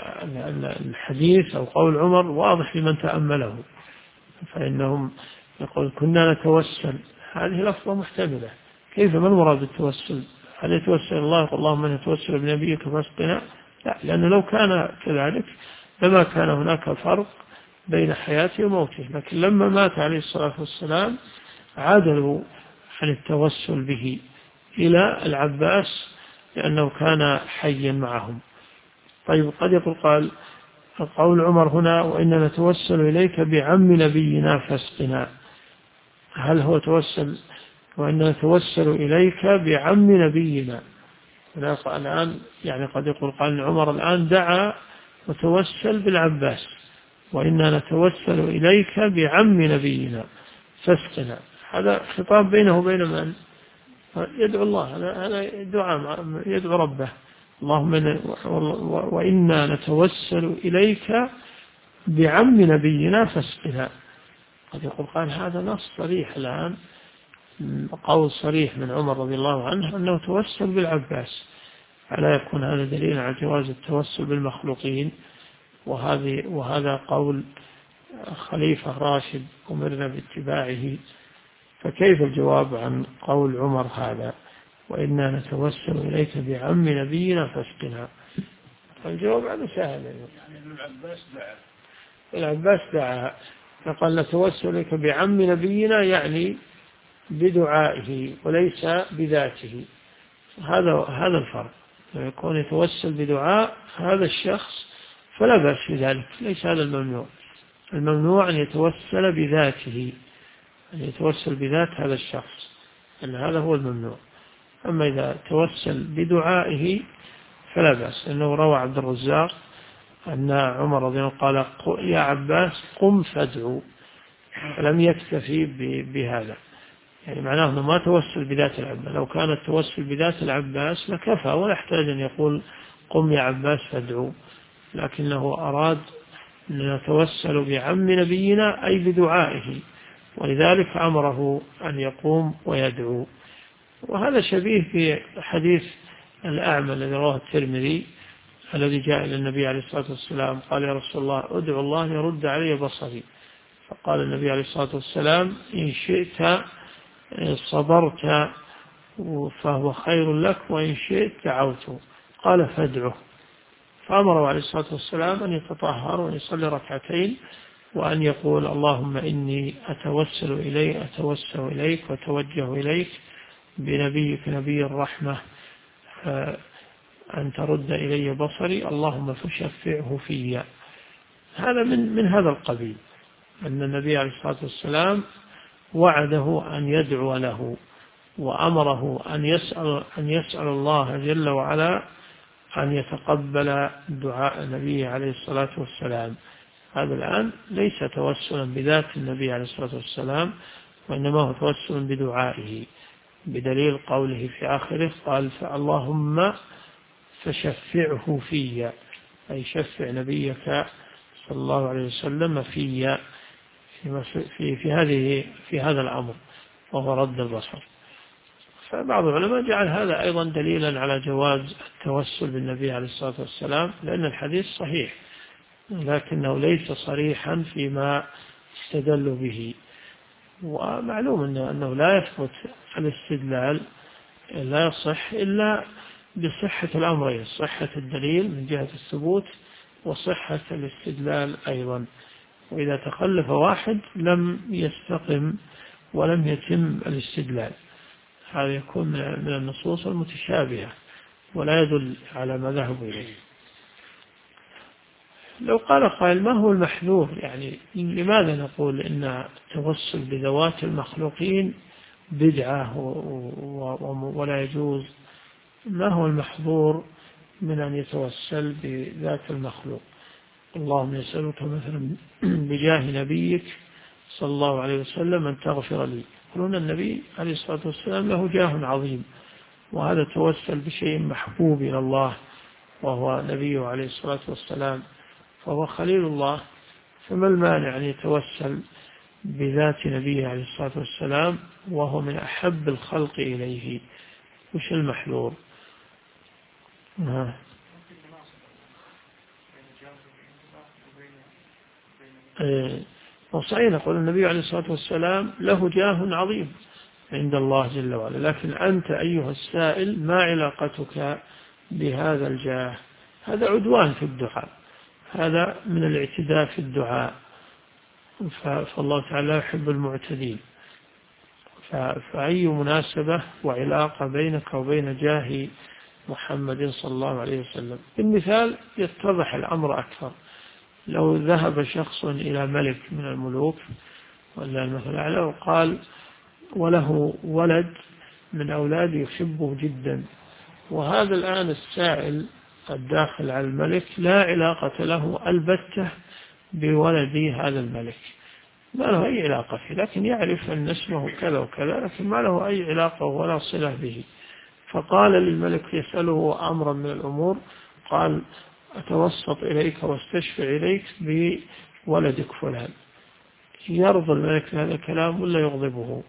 الحديث أو قول عمر واضح لمن تأمله، فإنهم يقول كنا نتوسل، هذه لفظة محتملة. كيف؟ ما المراد بالتوسل؟ هل يتوسل الله يقول اللهم نتوسل بنبيك فاسقنا؟ لا، لأنه لو كان كذلك لما كان هناك فرق بين حياته وموته. لكن لما مات عليه الصلاة والسلام عادلوا عن التوسل به إلى العباس لأنه كان حيا معهم. طيب، قد يقول قال قول عمر هنا: وإننا نتوسل إليك بعم نبينا فاسقنا. هل هو توسل وإننا نتوسل إليك بعم نبينا؟ الآن يعني قد يقول قال عمر الآن دعا وتوسل بالعباس، وإننا نتوسل إليك بعم نبينا فاسقنا. هذا خطاب بينه وبين من؟ يدعو الله، هذا دعاء يدعو ربه: اللهم وإنا نتوسل إليك بعم نبينا فاسقنا. قد يقول قال هذا نص صريح الآن، قول صريح من عمر رضي الله عنه أنه توسل بالعباس، ألا يكون هذا دليل على جواز التوسل بالمخلوقين؟ وهذا قول خليفة راشد أمرنا باتباعه، فكيف الجواب عن قول عمر هذا وإنا نتوسل إليك بعم نبينا فاسقنا؟ الجواب عنه سهل، يعني العباس دعا فقال نتوسل إليك بعم نبينا، يعني بدعائه وليس بذاته. هذا الفرق، يكون يتوسل بدعاء هذا الشخص فلا بأس في ذلك، ليس هذا الممنوع. الممنوع أن يتوسل بذاته، أن يتوسل بذات هذا الشخص، أن هذا هو الممنوع. أما إذا توسل بدعائه فلا بأس، أنه روى عبد الرزاق أن عمر رضي الله عنه قال يا عباس قم فادعو، فلم يكتفي بهذا، يعني معناه أنه ما توسل بذات العباس. لو كان التوسل بذات العباس لكفى ولا يحتاج أن يقول قم يا عباس فادعو، لكنه أراد نتوسل بعم نبينا أي بدعائه، ولذلك أمره أن يقوم ويدعو. وهذا شبيه في حديث الأعمى الذي رواه الترمذي، الذي جاء إلى النبي عليه الصلاة والسلام قال: يا رسول الله ادعو الله أن يرد علي بصري. فقال النبي عليه الصلاة والسلام: إن شئت صبرت فهو خير لك، وإن شئت دعوت. قال: فادعه. فأمره عليه الصلاة والسلام أن يتطهر وأن يصلي ركعتين، وأن يقول: اللهم إني أتوسل إليك وتوجه إليك بنبيك نبي الرحمة أن ترد إلي بصري، اللهم فشفعه في. هذا من هذا القبيل، أن النبي عليه الصلاة والسلام وعده أن يدعو له، وأمره أن يسأل الله جل وعلا أن يتقبل دعاء النبي عليه الصلاة والسلام. هذا الآن ليس توسلا بذات النبي عليه الصلاة والسلام، وإنما هو توسل بدعائه، بدليل قوله في آخره قال: اللهم فشفعه في، أي شفع نبيك صلى الله عليه وسلم في هذا الأمر، وهو رد البصر. فبعض العلماء جعل هذا أيضا دليلا على جواز التوسل بالنبي عليه الصلاة والسلام، لأن الحديث صحيح لكنه ليس صريحا فيما استدل به. ومعلوم أنه لا يثبت الاستدلال، لا يصح إلا بصحة الأمرين: صحة الدليل من جهة الثبوت، وصحة الاستدلال أيضا. وإذا تخلف واحد لم يستقم ولم يتم الاستدلال. هذا يكون من النصوص المتشابهة ولا يدل على ما ذهب إليه. لو قال قائل: ما هو المحذور؟ يعني لماذا نقول إن التوسل بذوات المخلوقين بدعة ولا يجوز؟ ما هو المحظور من أن يتوسل بذات المخلوق؟ اللهم يسألك مثلا بجاه نبيك صلى الله عليه وسلم أن تغفر لي. يقولون النبي عليه الصلاة والسلام له جاه عظيم، وهذا توسل بشيء محبوب إلى الله، وهو نبيه عليه الصلاة والسلام، فهو خليل الله. فما المانع أن يتوسل بذات نبيه عليه الصلاة والسلام وهو من أحب الخلق إليه؟ وش المحذور؟ وصحيح نقول النبي عليه الصلاة والسلام له جاه عظيم عند الله جل وعلا، لكن أنت أيها السائل ما علاقتك بهذا الجاه؟ هذا عدوان في الدعاء، هذا من الاعتداء في الدعاء، فالله تعالى يحب المعتدين. فأي مناسبة وعلاقة بينك وبين جاه محمد صلى الله عليه وسلم؟ بالمثال يتضح الأمر أكثر. لو ذهب شخص إلى ملك من الملوك ولا المثل الأعلى وقال وله ولد من أولاده يحبه جدا، وهذا الآن السائل الداخل على الملك لا علاقة له البتة بولد هذا الملك، ما له أي علاقة فيه، لكن يعرف أن اسمه كذا وكذا، لكن ما له أي علاقة ولا صلة به. فقال للملك يسأله أمرا من الأمور، قال: أتوسط إليك واستشفع إليك بولدك فلان. يرضى الملك هذا الكلام ولا يغضبه؟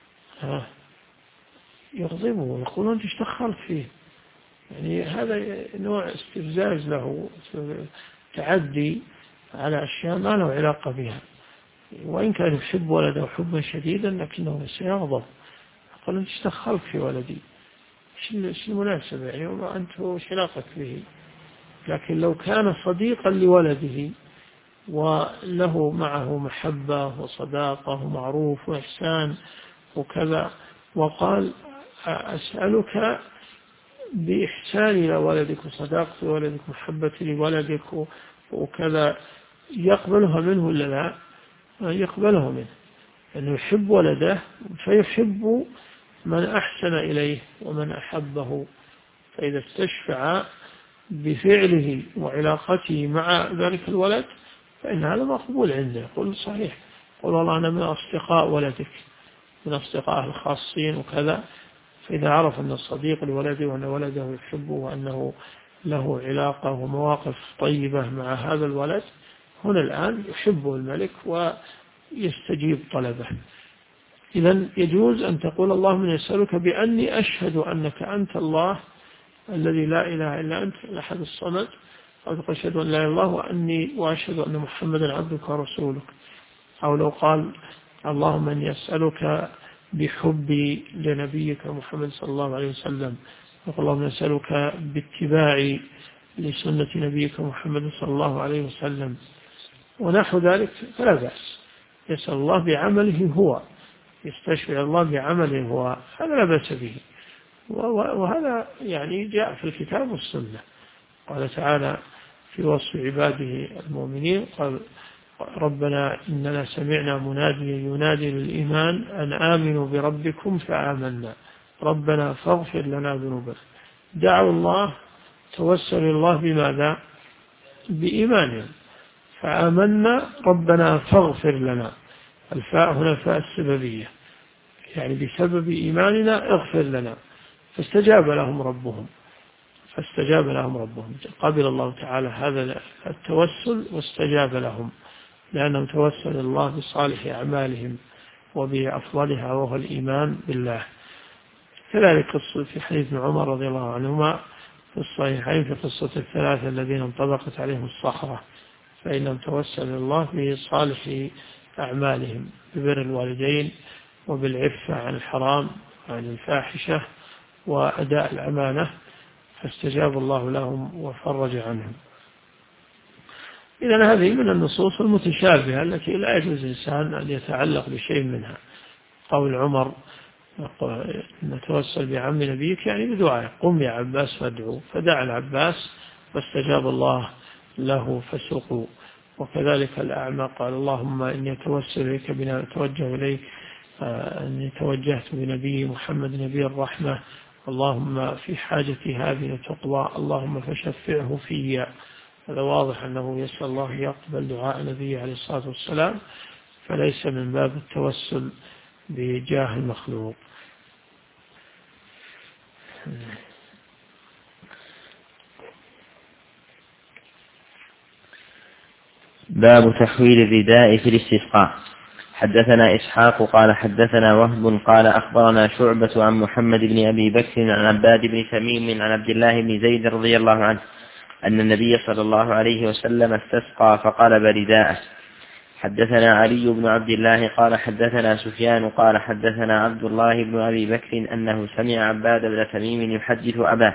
يغضبه، يقولون أنت اشتخلت فيه. يعني هذا نوع استفزاز له، تعدي على أشياء ما له علاقة بها، وإن كان يحب ولده حبا شديدا لكنه سيغضب. يقول أنت اشتخلت في ولدي، ايش المناسبة يعني؟ وأنت وش علاقتك به؟ لكن لو كان صديقا لولده وله معه محبة وصداقة ومعروف وإحسان وكذا، وقال: أسألك بإحساني إلى ولدك وصداقتي لولدك محبتي لولدك وكذا، يقبلها منه ولا لا؟ يقبلها منه، لأنه يحب ولده فيحب من أحسن إليه ومن أحبه. فإذا استشفع بفعله وعلاقته مع ذلك الولد فإن هذا مقبول عنده. يقول صحيح، قل والله أنا من أصدقاء ولدك، من أصدقاء الخاصين وكذا. فإذا عرف أن الصديق لولده وأن ولده يحبه وأنه له علاقة ومواقف طيبة مع هذا الولد، هنا الآن يحبه الملك ويستجيب طلبه. إذن يجوز أن تقول اللهم نسألك بأني أشهد أنك أنت الله الذي لا إله إلا أنت الأحد الصمد، أو تقول أشهد أن لا إله إلا الله وأشهد أن محمدا عبدك ورسولك. أو لو قال اللهم أني أسألك بحبي لنبيك محمد صلى الله عليه وسلم، يقول اللهم نسألك باتباعي لسنة نبيك محمد صلى الله عليه وسلم ونحو ذلك، فلا بأس. يسأل الله بعمله هو، يستشفع الله بعمله هو، هذا لا بأس به. وهذا يعني جاء في الكتاب والسنة. قال تعالى في وصف عباده المؤمنين قال ربنا إننا سمعنا مناديا ينادي للإيمان أن آمنوا بربكم فآمنا ربنا فاغفر لنا ذنوبنا. دعوا الله، توسل الله بماذا؟ بإيمانهم، فآمنا ربنا فاغفر لنا. الفاء هنا فاء السببية، يعني بسبب إيماننا اغفر لنا. فاستجاب لهم ربهم، قبل الله تعالى هذا التوسل واستجاب لهم، لأنهم توسل الله بصالح أعمالهم وبأفضلها وهو الإيمان بالله. كذلك في حديث ابن عمر رضي الله عنهما في الصحيحين في قصة الثلاثة الذين انطبقت عليهم الصخرة، فإنهم توسل الله بصالح أعمالهم ببر الوالدين وبالعفة عن الحرام وعن الفاحشة وأداء الأمانة، فاستجاب الله لهم وفرج عنهم. إذن هذه من النصوص المتشابهة التي لا يجوز الإنسان أن يتعلق بشيء منها. قول عمر نتوسل بعم نبيك يعني بدعاء، قم يا عباس فادعو، فدعا العباس فاستجاب الله له فسقوا. وكذلك الأعمى قال اللهم إني أتوسل إليك بنا أتوجه إليك أني توجهت بنبي محمد نبي الرحمة، اللهم في حاجتي هذه تقضى اللهم فشفعه في. هذا واضح أنه يسأل الله يقبل دعاء النبي عليه الصلاة والسلام، فليس من باب التوسل بجاه المخلوق. باب تحويل الرداء في الاستسقاء. حدثنا إسحاق قال حدثنا وهب قال أخبرنا شعبة عن محمد بن أبي بكر عن عباد بن تميم عن عبد الله بن زيد رضي الله عنه أن النبي صلى الله عليه وسلم استسقى فقلب رداءه. حدثنا علي بن عبد الله قال حدثنا سفيان قال حدثنا عبد الله بن أبي بكر أنه سمع عباد بن تميم يحدث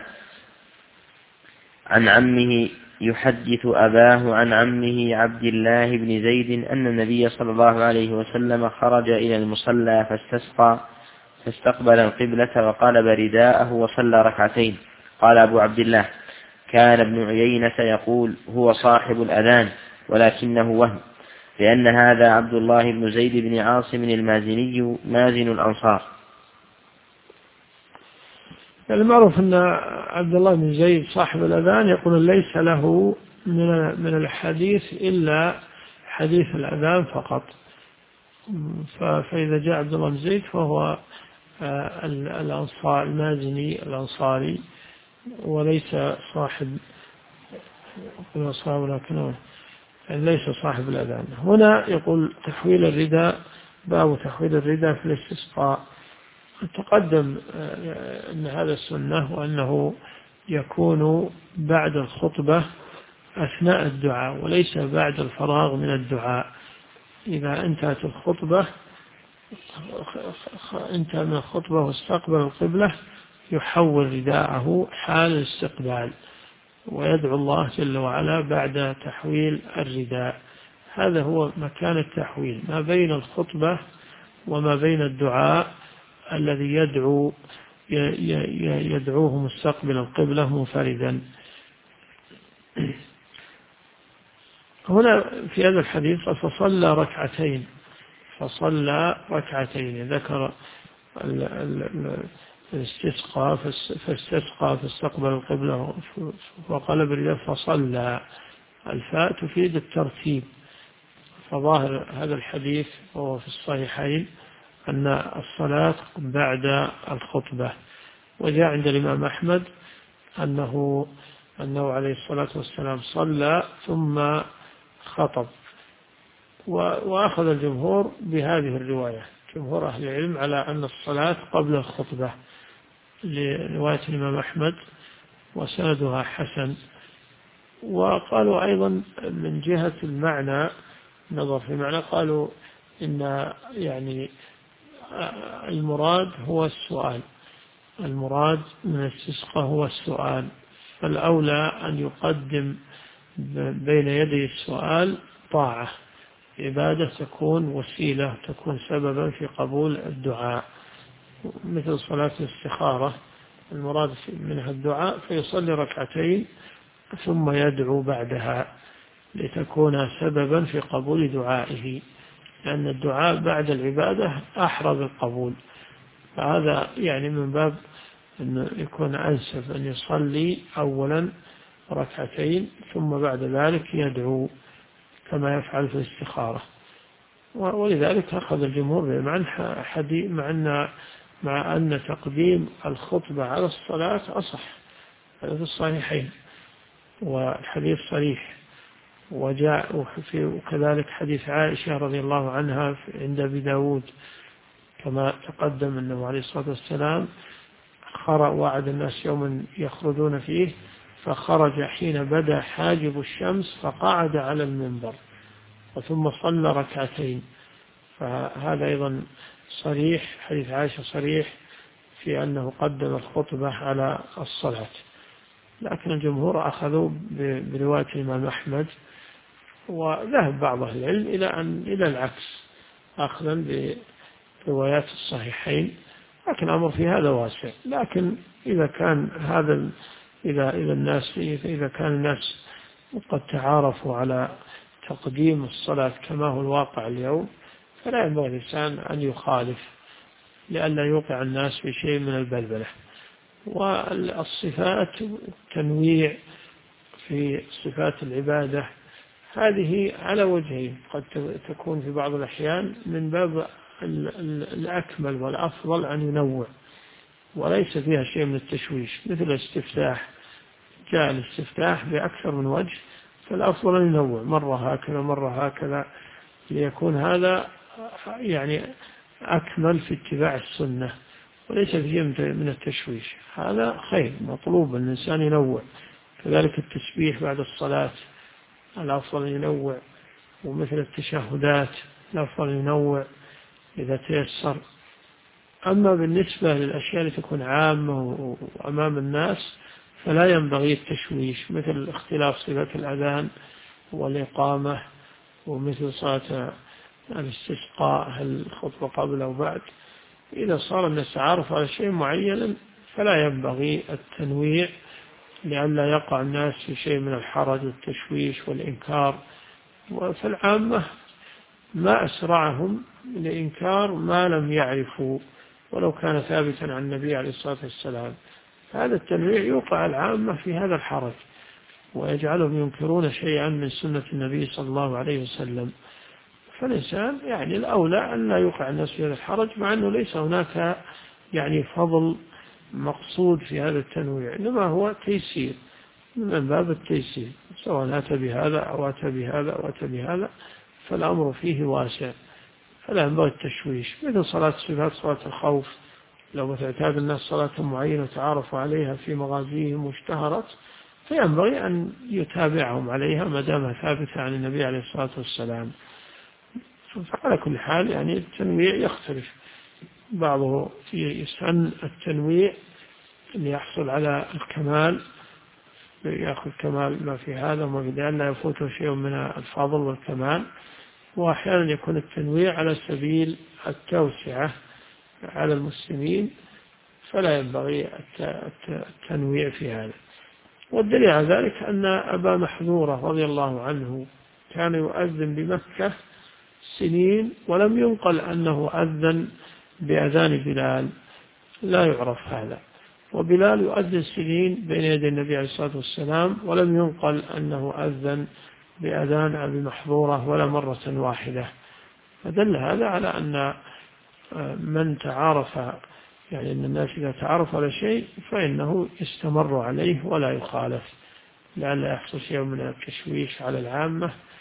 أباه عن عمه عبد الله بن زيد أن النبي صلى الله عليه وسلم خرج إلى المصلى فاستسقى فاستقبل القبلة وقلب رداءه وصلى ركعتين. قال أبو عبد الله كان ابن عيينة يقول هو صاحب الأذان ولكنه وهم، لأن هذا عبد الله بن زيد بن عاصم المازني مازن الأنصار. المعروف أن عبد الله بن زيد صاحب الأذان يقول ليس له من الحديث إلا حديث الأذان فقط. فإذا جاء عبد الله بن زيد فهو الأنصار المازني الأنصاري وليس صاحب ليس صاحب الأذان. هنا يقول تحويل الرداء، باب تحويل الرداء في الاستسقاء. تقدم أن هذا السنة وأنه يكون بعد الخطبة أثناء الدعاء وليس بعد الفراغ من الدعاء. إذا انتهت الخطبة انتهى من الخطبة واستقبل القبلة يحول رداءه حال الاستقبال ويدعو الله جل وعلا بعد تحويل الرداء. هذا هو مكان التحويل ما بين الخطبة وما بين الدعاء الذي يدعوه مستقبل القبلة منفردا. هنا في هذا الحديث فصلى ركعتين ذكر الاستسقاء فاستسقى فاستقبل القبلة وقلب الرداء فصلى. الفاء تفيد الترتيب، فظاهر هذا الحديث وهو في الصحيحين أن الصلاة بعد الخطبة. وجاء عند الإمام أحمد أنه عليه الصلاة والسلام صلى ثم خطب. وأخذ الجمهور بهذه الرواية، جمهور أهل العلم، على أن الصلاة قبل الخطبة، لرواية الإمام أحمد وسندها حسن. وقالوا أيضا من جهة المعنى، نظر في معنى، قالوا إن يعني المراد هو السؤال، المراد من الاستسقاء هو السؤال، فالأولى أن يقدم بين يدي السؤال طاعة، عبادة تكون وسيلة، تكون سببا في قبول الدعاء، مثل صلاة الاستخارة المراد منها الدعاء، فيصلي ركعتين ثم يدعو بعدها لتكون سببا في قبول دعائه، لأن الدعاء بعد العبادة أحرى بالقبول. فهذا يعني من باب أن يكون أنسب أن يصلي أولا ركعتين ثم بعد ذلك يدعو كما يفعل في الاستخارة. ولذلك أخذ الجمهور مع أن تقديم الخطبة على الصلاة أصح، هذا في الصحيحين والحديث صريح. وجاء وكذلك حديث عائشة رضي الله عنها عند أبي داود كما تقدم أنه عليه الصلاة والسلام وعد الناس يوما يخرجون فيه، فخرج حين بدا حاجب الشمس فقعد على المنبر ثم صلى ركعتين. فهذا أيضا صريح، حديث عائشة صريح في أنه قدم الخطبة على الصلاة. لكن الجمهور أخذوا برواية الإمام أحمد، وذهب بعض أهل العلم إلى العكس، أخذا بروايات الصحيحين. لكن الأمر في هذا واسع. لكن إذا كان الناس قد تعارفوا على تقديم الصلاة كما هو الواقع اليوم، فلا ينبغي الإنسان أن يخالف لئلا يوقع الناس في شيء من البلبلة. والصفات تنويع في صفات العبادة هذه على وجهين، قد تكون في بعض الأحيان من باب الأكمل والأفضل أن ينوع وليس فيها شيء من التشويش، مثل الاستفتاح، جاء الاستفتاح بأكثر من وجه، فالأفضل أن ينوع مرة هكذا مرة هكذا، ليكون هذا يعني أكمل في اتباع السنة وليس فيه من التشويش. هذا خير، مطلوب أن الإنسان ينوع. كذلك التسبيح بعد الصلاة الأفضل ينوع، ومثل التشهدات الأفضل ينوع إذا تيسر. أما بالنسبة للأشياء التي تكون عامة وأمام الناس فلا ينبغي التشويش، مثل اختلاف صفة الأذان والإقامة، ومثل صلاة الاستسقاء هل الخطبة قبل أو بعد. إذا صار الناس عارف على شيء معين فلا ينبغي التنويع لئلا يقع الناس في شيء من الحرج والتشويش والإنكار. وفالعامة ما أسرعهم لإنكار ما لم يعرفوا ولو كان ثابتا عن النبي عليه الصلاة والسلام. هذا التنويع يوقع العامة في هذا الحرج ويجعلهم ينكرون شيئا من سنة النبي صلى الله عليه وسلم. فالإنسان يعني الأولى أن لا يوقع الناس في هذا الحرج، مع أنه ليس هناك يعني فضل مقصود في هذا التنويع، إنما هو تيسير من باب التيسير، سواء أتى بهذا أو أتى بهذا أو أتى بهذا، فالأمر فيه واسع، فلا ينبغي التشويش. مثل صلاة الخوف، لو تعتاد الناس صلاة معينة وتعارفوا عليها في مغازيهم واشتهرت، فينبغي أن يتابعهم عليها ما دامها ثابتة عن النبي عليه الصلاة والسلام. فعلى كل حال يعني التنويع يختلف، بعضه يسن التنويع ليحصل على الكمال، يأخذ كمال ما في هذا وما في ذلك، لا يفوته شيء من الفضل والكمال. وأحيانا يكون التنويع على سبيل التوسعة على المسلمين، فلا ينبغي التنويع في هذا. والدليل على ذلك أن أبا محذورة رضي الله عنه كان يؤذن بمكة سنين ولم ينقل أنه أذن بأذان بلال، لا يعرف هذا. وبلال يؤذن سنين بين يدي النبي عليه الصلاة والسلام ولم ينقل أنه أذن بأذان أبي محظورة ولا مرة واحدة. فدل هذا على أن من تعارف، يعني أن الناس إذا تعارف على شيء فإنه يستمر عليه ولا يخالف، لئلا يحصل شيء من التشويش على العامة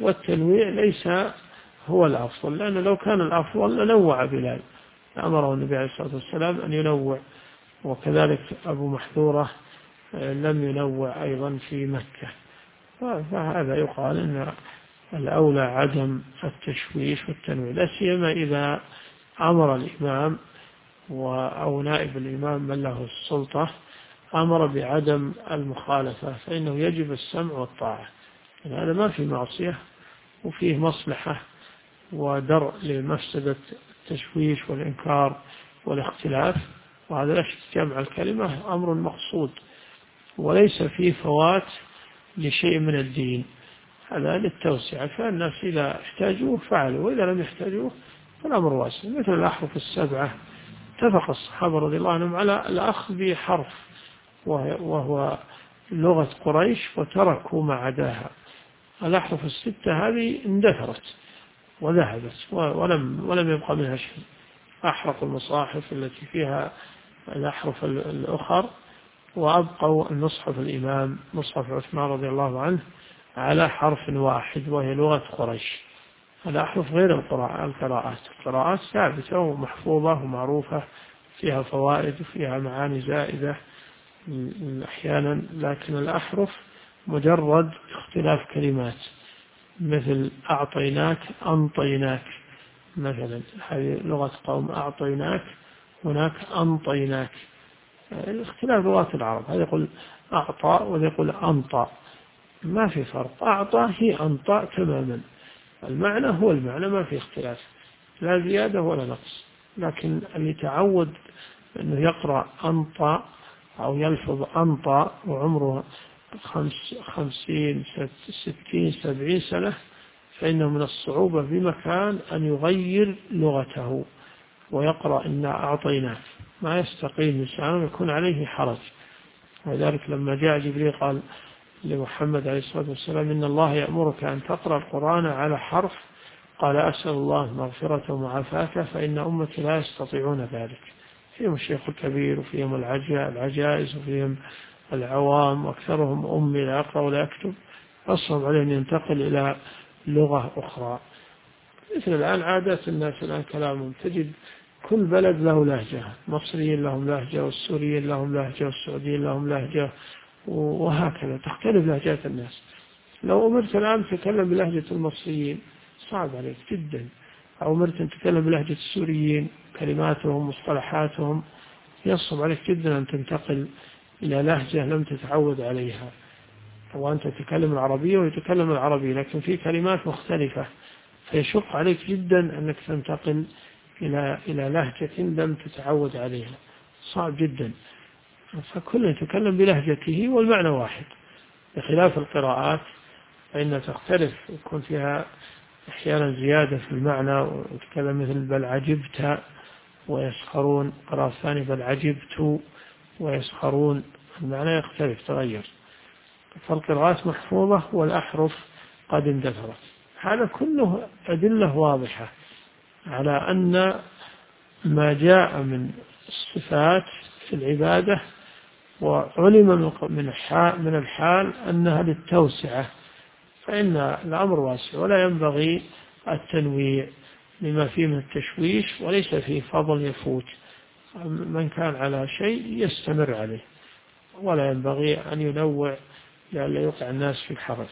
والتنويع ليس هو الأفضل، لأنه لو كان الأفضل لنوع بلال، أمره النبي عليه الصلاة والسلام أن ينوع. وكذلك أبو محذورة لم ينوع أيضا في مكة. فهذا يقال أن الأولى عدم التشويش والتنويع، لا سيما إذا أمر الإمام أو نائب الإمام من له السلطة أمر بعدم المخالفة، فإنه يجب السمع والطاعة. يعني هذا ما في معصية وفيه مصلحة ودرء لمفسدة التشويش والإنكار والاختلاف، وهذا لا شك جمع الكلمة أمر مقصود وليس فيه فوات لشيء من الدين، هذا للتوسعة، فالناس إذا احتاجوه فعلوا، وإذا لم يحتاجوه فالأمر واسع. مثل الأحرف السبعة اتفق الصحابة رضي الله عنهم على الأخذ بحرف وهو لغة قريش، وتركوا ما عداها. الأحرف الستة هذه اندثرت وذهبت ولم يبقى منها شيء. أحرقوا المصاحف التي فيها الأحرف الأخر، وأبقوا المصحف الإمام مصحف عثمان رضي الله عنه على حرف واحد وهي لغة قريش. الأحرف غير القراءات ثابتة ومحفوظة ومعروفة، فيها فوائد وفيها معاني زائدة أحيانا، لكن الأحرف مجرد اختلاف كلمات، مثل أعطيناك أنطيناك مثلا، هذه لغة قوم، أعطيناك هناك أنطيناك، اختلاف لغات العرب، هذا يقول أعطى وهذا يقول أنطى، ما في فرق، أعطى هي أنطى تماما، المعنى هو المعنى، ما في اختلاف، لا زيادة ولا نقص. لكن اللي تعود أنه يقرأ أنطى أو يلفظ أنطى وعمره 50 60 70 سنة، فإنه من الصعوبة بمكان أن يغير لغته ويقرأ إنا أعطيناك، ما يستقيم لسانه، يكون عليه حرج. ولذلك لما جاء جبريل قال لمحمد عليه الصلاة والسلام إن الله يأمرك أن تقرأ القرآن على حرف، قال أسأل الله مغفرة ومعافاة فإن أمتي لا يستطيعون ذلك، فيهم الشيخ الكبير وفيهم العجائز وفيهم العوام، وأكثرهم أمي لا يقرأ ولا يكتب، أصعب عليه أن ينتقل إلى لغة أخرى. مثل الآن عادات الناس الآن كلامهم، تجد كل بلد له لهجة، مصريين لهم لهجة، والسوريين لهم لهجة، والسعوديين لهم لهجة، وهكذا تختلف لهجات الناس. لو أمرت الآن تتكلم بلهجة المصريين صعب عليك جدا، أو أمرت أن تتكلم بلهجة السوريين كلماتهم مصطلحاتهم، يصعب عليك جدا أن تنتقل إلى لهجة لم تتعود عليها، وأنت تتكلم العربية ويتكلم العربي لكن في كلمات مختلفة، فيشق عليك جدا أنك تنتقل إلى لهجة لم تتعود عليها، صعب جدا. فكل يتكلم بلهجته والمعنى واحد، بخلاف القراءات فإنها تختلف، يكون فيها أحيانا زيادة في المعنى، ويتكلم مثل بل عجبت ويسخرون، قراءة ثانية بل عجبت ويسخرون، المعنى يختلف تغير. فالقراءات محفوظة والأحرف قد اندثرت. هذا كله أدلة واضحة على أن ما جاء من الصفات في العبادة وعلم من الحال أنها للتوسعة، فإن الأمر واسع ولا ينبغي التنويع لما فيه من التشويش، وليس فيه فضل يفوت، من كان على شيء يستمر عليه، ولا ينبغي أن ينوع لئلا يوقع الناس في الحرج.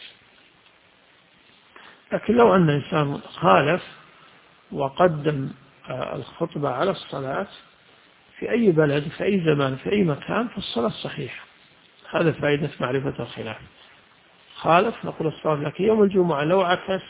لكن لو أن إنسان خالف وقدم الخطبة على الصلاة في أي بلد في أي زمان في أي مكان فالصلاة صحيحة، هذا فائدة معرفة الخلاف. خالف نقول الصلاة، لكن يوم الجمعة لو عكس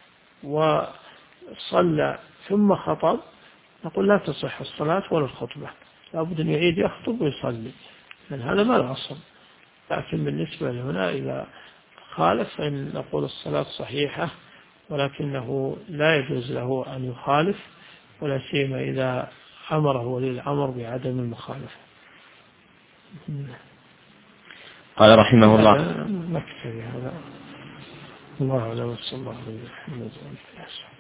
وصلى ثم خطب نقول لا تصح الصلاة ولا الخطبة، لابد أن يعيد يخطب ويصلي، لأن هذا ما الأصل. لكن بالنسبة لهنا إذا خالف فإن نقول الصلاة صحيحة، ولكنه لا يجوز له أن يخالف، ولا سيما إذا أمره ولي الأمر بعدم المخالفة. قال رحمه الله نكتفي هذا، الله أعلم، صلى الله عليه وسلم.